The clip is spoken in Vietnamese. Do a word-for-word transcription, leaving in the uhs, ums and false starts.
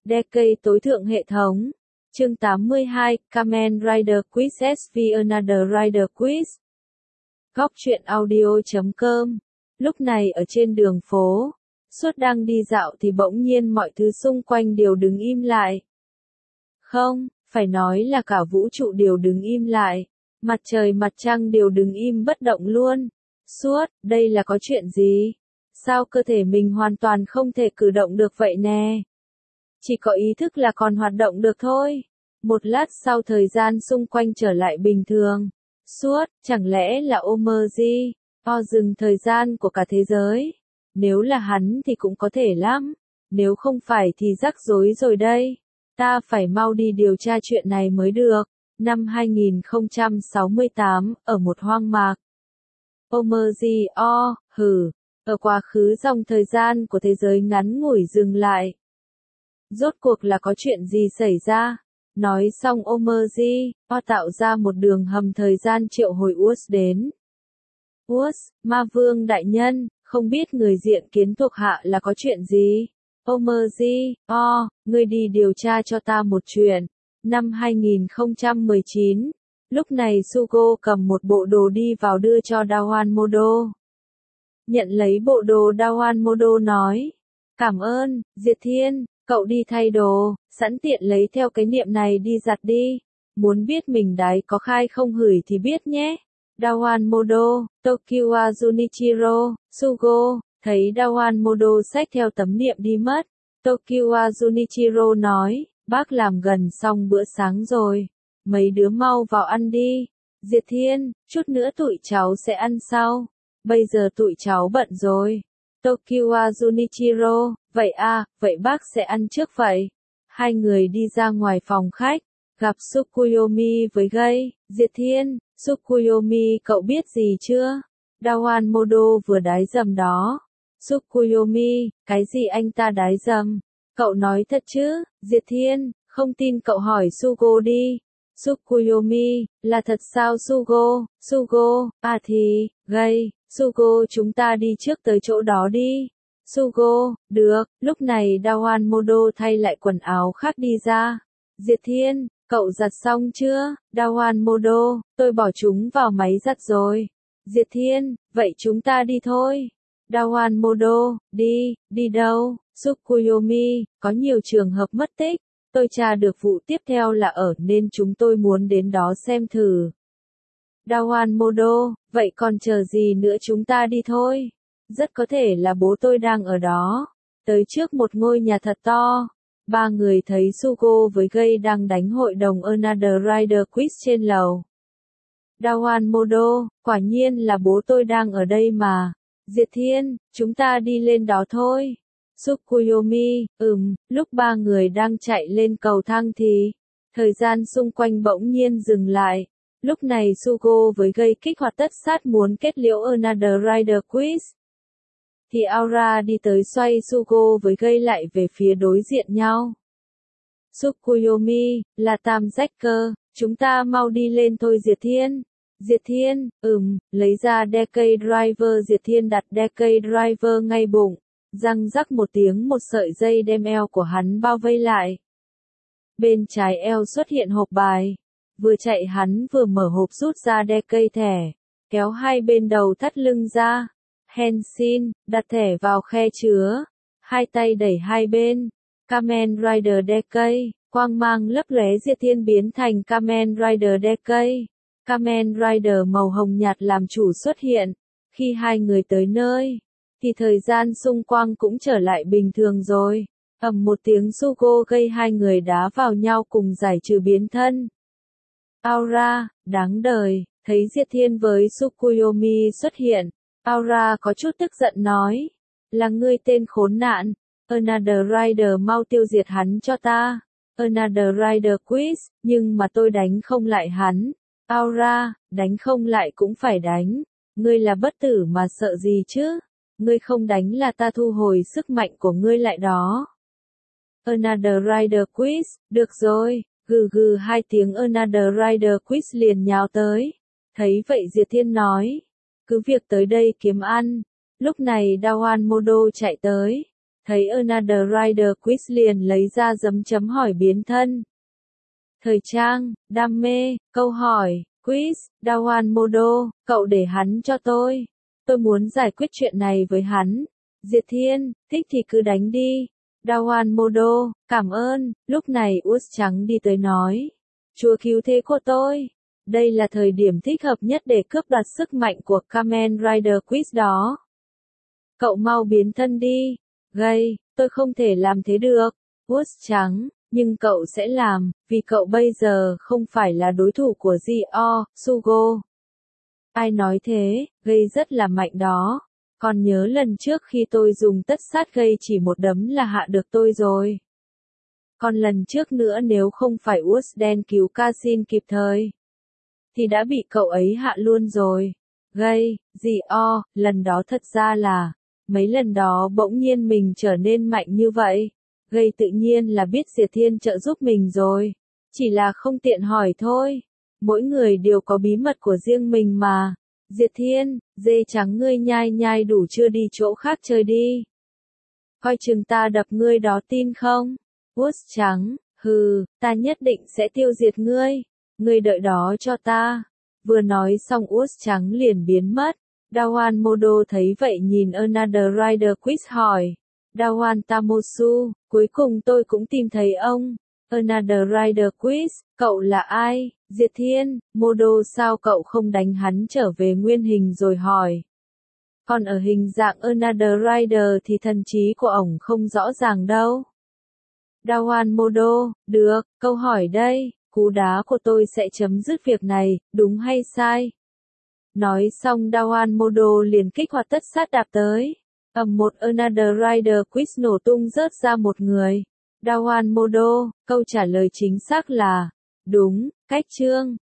Decade tối thượng hệ thống. Chương tám mươi hai, Kamen Rider Quiz ét vê Another Rider Quiz. Góc truyện audio chấm com. Lúc này ở trên đường phố, suốt đang đi dạo thì bỗng nhiên mọi thứ xung quanh đều đứng im lại. Không, phải nói là cả vũ trụ đều đứng im lại. Mặt trời mặt trăng đều đứng im bất động luôn. Suốt, đây là có chuyện gì? Sao cơ thể mình hoàn toàn không thể cử động được vậy nè? Chỉ có ý thức là còn hoạt động được thôi. Một lát sau thời gian xung quanh trở lại bình thường. Suốt, chẳng lẽ là Omerji, o dừng thời gian của cả thế giới? Nếu là hắn thì cũng có thể lắm. Nếu không phải thì rắc rối rồi đây. Ta phải mau đi điều tra chuyện này mới được. Năm hai nghìn không trăm sáu mươi tám, ở một hoang mạc. Omerji o, hừ, ở quá khứ dòng thời gian của thế giới ngắn ngủi dừng lại. Rốt cuộc là có chuyện gì xảy ra? Nói xong Omerji, o tạo ra một đường hầm thời gian triệu hồi Us đến. Us, ma vương đại nhân, không biết người diện kiến thuộc hạ là có chuyện gì? Omerji, o, ngươi đi điều tra cho ta một chuyện. Năm hai nghìn không trăm mười chín, lúc này Sugo cầm một bộ đồ đi vào đưa cho Dawan Modo. Nhận lấy bộ đồ Dawan Modo nói, cảm ơn, Diệt Thiên, cậu đi thay đồ, sẵn tiện lấy theo cái niệm này đi giặt đi. Muốn biết mình đái có khai không hửi thì biết nhé. Dawan Modo, Tokiwa Junichiro, Sugo, thấy Dawan Modo xách theo tấm niệm đi mất. Tokiwa Junichiro nói, bác làm gần xong bữa sáng rồi. Mấy đứa mau vào ăn đi. Diệt Thiên, chút nữa tụi cháu sẽ ăn sau. Bây giờ tụi cháu bận rồi. Tokiwa Junichiro, vậy à, vậy bác sẽ ăn trước vậy. Hai người đi ra ngoài phòng khách, gặp Tsukuyomi với Gây. Diệt Thiên, Tsukuyomi cậu biết gì chưa? Dawan Modo vừa đái dầm đó. Tsukuyomi, cái gì anh ta đái dầm? Cậu nói thật chứ? Diệt Thiên, không tin cậu hỏi Sugo đi. Tsukuyomi, là thật sao Sugo? Sugo, à thì, Gây, Sugo chúng ta đi trước tới chỗ đó đi. Sugo, được, lúc này Dawan Modo thay lại quần áo khác đi ra. Diệt Thiên, cậu giặt xong chưa? Dawan Modo, tôi bỏ chúng vào máy giặt rồi. Diệt Thiên, vậy chúng ta đi thôi. Dawan Modo, đi, đi đâu? Tsukuyomi, có nhiều trường hợp mất tích. Tôi tra được vụ tiếp theo là ở nên chúng tôi muốn đến đó xem thử. Dawan Modo, vậy còn chờ gì nữa chúng ta đi thôi. Rất có thể là bố tôi đang ở đó. Tới trước một ngôi nhà thật to. Ba người thấy Sugo với Gây đang đánh hội đồng Another Rider Quiz trên lầu. Dawan Modo, quả nhiên là bố tôi đang ở đây mà. Diệt Thiên, chúng ta đi lên đó thôi. Tsukuyomi, ừm, lúc ba người đang chạy lên cầu thang thì, thời gian xung quanh bỗng nhiên dừng lại. Lúc này Sugo với Gây kích hoạt tất sát muốn kết liễu Another Rider Quiz. Thì Aura đi tới xoay Sugo với Gây lại về phía đối diện nhau. Tsukuyomi, là tam rách cơ, chúng ta mau đi lên thôi Diệt Thiên. Diệt Thiên, ừm, lấy ra Decade Driver. Diệt Thiên đặt Decade Driver ngay bụng. Răng rắc một tiếng, một sợi dây đem eo của hắn bao vây lại. Bên trái eo xuất hiện hộp bài. Vừa chạy hắn vừa mở hộp rút ra Decade thẻ. Kéo hai bên đầu thắt lưng ra. Henshin, đặt thẻ vào khe chứa. Hai tay đẩy hai bên. Kamen Rider Decade, quang mang lấp lóe. Diệt Thiên biến thành Kamen Rider Decade. Kamen Rider màu hồng nhạt làm chủ xuất hiện. Khi hai người tới nơi, thì thời gian xung quanh cũng trở lại bình thường rồi. Ầm một tiếng Sugo gây hai người đá vào nhau cùng giải trừ biến thân. Aura, đáng đời, thấy Diệt Thiên với Tsukuyomi xuất hiện. Aura có chút tức giận nói. Là ngươi tên khốn nạn. Another Rider mau tiêu diệt hắn cho ta. Another Rider Quiz, nhưng mà tôi đánh không lại hắn. Aura, đánh không lại cũng phải đánh. Ngươi là bất tử mà sợ gì chứ? Ngươi không đánh là ta thu hồi sức mạnh của ngươi lại đó. Another Rider Quiz, được rồi, gừ gừ hai tiếng Another Rider Quiz liền nhào tới. Thấy vậy Diệt Thiên nói, cứ việc tới đây kiếm ăn. Lúc này Dawan Modo chạy tới. Thấy Another Rider Quiz liền lấy ra dấm chấm hỏi biến thân. Thời trang, đam mê, câu hỏi, quiz, Dawan Modo, cậu để hắn cho tôi. Tôi muốn giải quyết chuyện này với hắn. Diệt Thiên, thích thì cứ đánh đi. Dawan Modo, cảm ơn. Lúc này Út Trắng đi tới nói. Chúa cứu thế của tôi. Đây là thời điểm thích hợp nhất để cướp đoạt sức mạnh của Kamen Rider Quiz đó. Cậu mau biến thân đi. Gây, tôi không thể làm thế được. Út Trắng, nhưng cậu sẽ làm, vì cậu bây giờ không phải là đối thủ của Gio, Sugo. Ai nói thế, Gây rất là mạnh đó. Còn nhớ lần trước khi tôi dùng tất sát Gây chỉ một đấm là hạ được tôi rồi. Còn lần trước nữa nếu không phải Út đen cứu Casin kịp thời, thì đã bị cậu ấy hạ luôn rồi. Gây, Gio, lần đó thật ra là, mấy lần đó bỗng nhiên mình trở nên mạnh như vậy. Gây tự nhiên là biết Diệt Thiên trợ giúp mình rồi. Chỉ là không tiện hỏi thôi. Mỗi người đều có bí mật của riêng mình mà. Diệt Thiên, dê trắng ngươi nhai nhai đủ chưa, đi chỗ khác chơi đi. Coi chừng ta đập ngươi đó, tin không? Út Trắng, hừ, ta nhất định sẽ tiêu diệt ngươi. Ngươi đợi đó cho ta. Vừa nói xong Út Trắng liền biến mất. Dawan Modo thấy vậy nhìn Another Rider Quiz hỏi. Dawan Tamosu, cuối cùng tôi cũng tìm thấy ông. Another Rider Quiz, cậu là ai? Diệt Thiên, Modo sao cậu không đánh hắn trở về nguyên hình rồi hỏi. Còn ở hình dạng Another Rider thì thần trí của ổng không rõ ràng đâu. Dawan Modo, được, câu hỏi đây, cú đá của tôi sẽ chấm dứt việc này, đúng hay sai? Nói xong Dawan Modo liền kích hoạt tất sát đạp tới. Ầm một Another Rider Quiz nổ tung rớt ra một người. Dawan Modo, câu trả lời chính xác là, đúng, cách chương.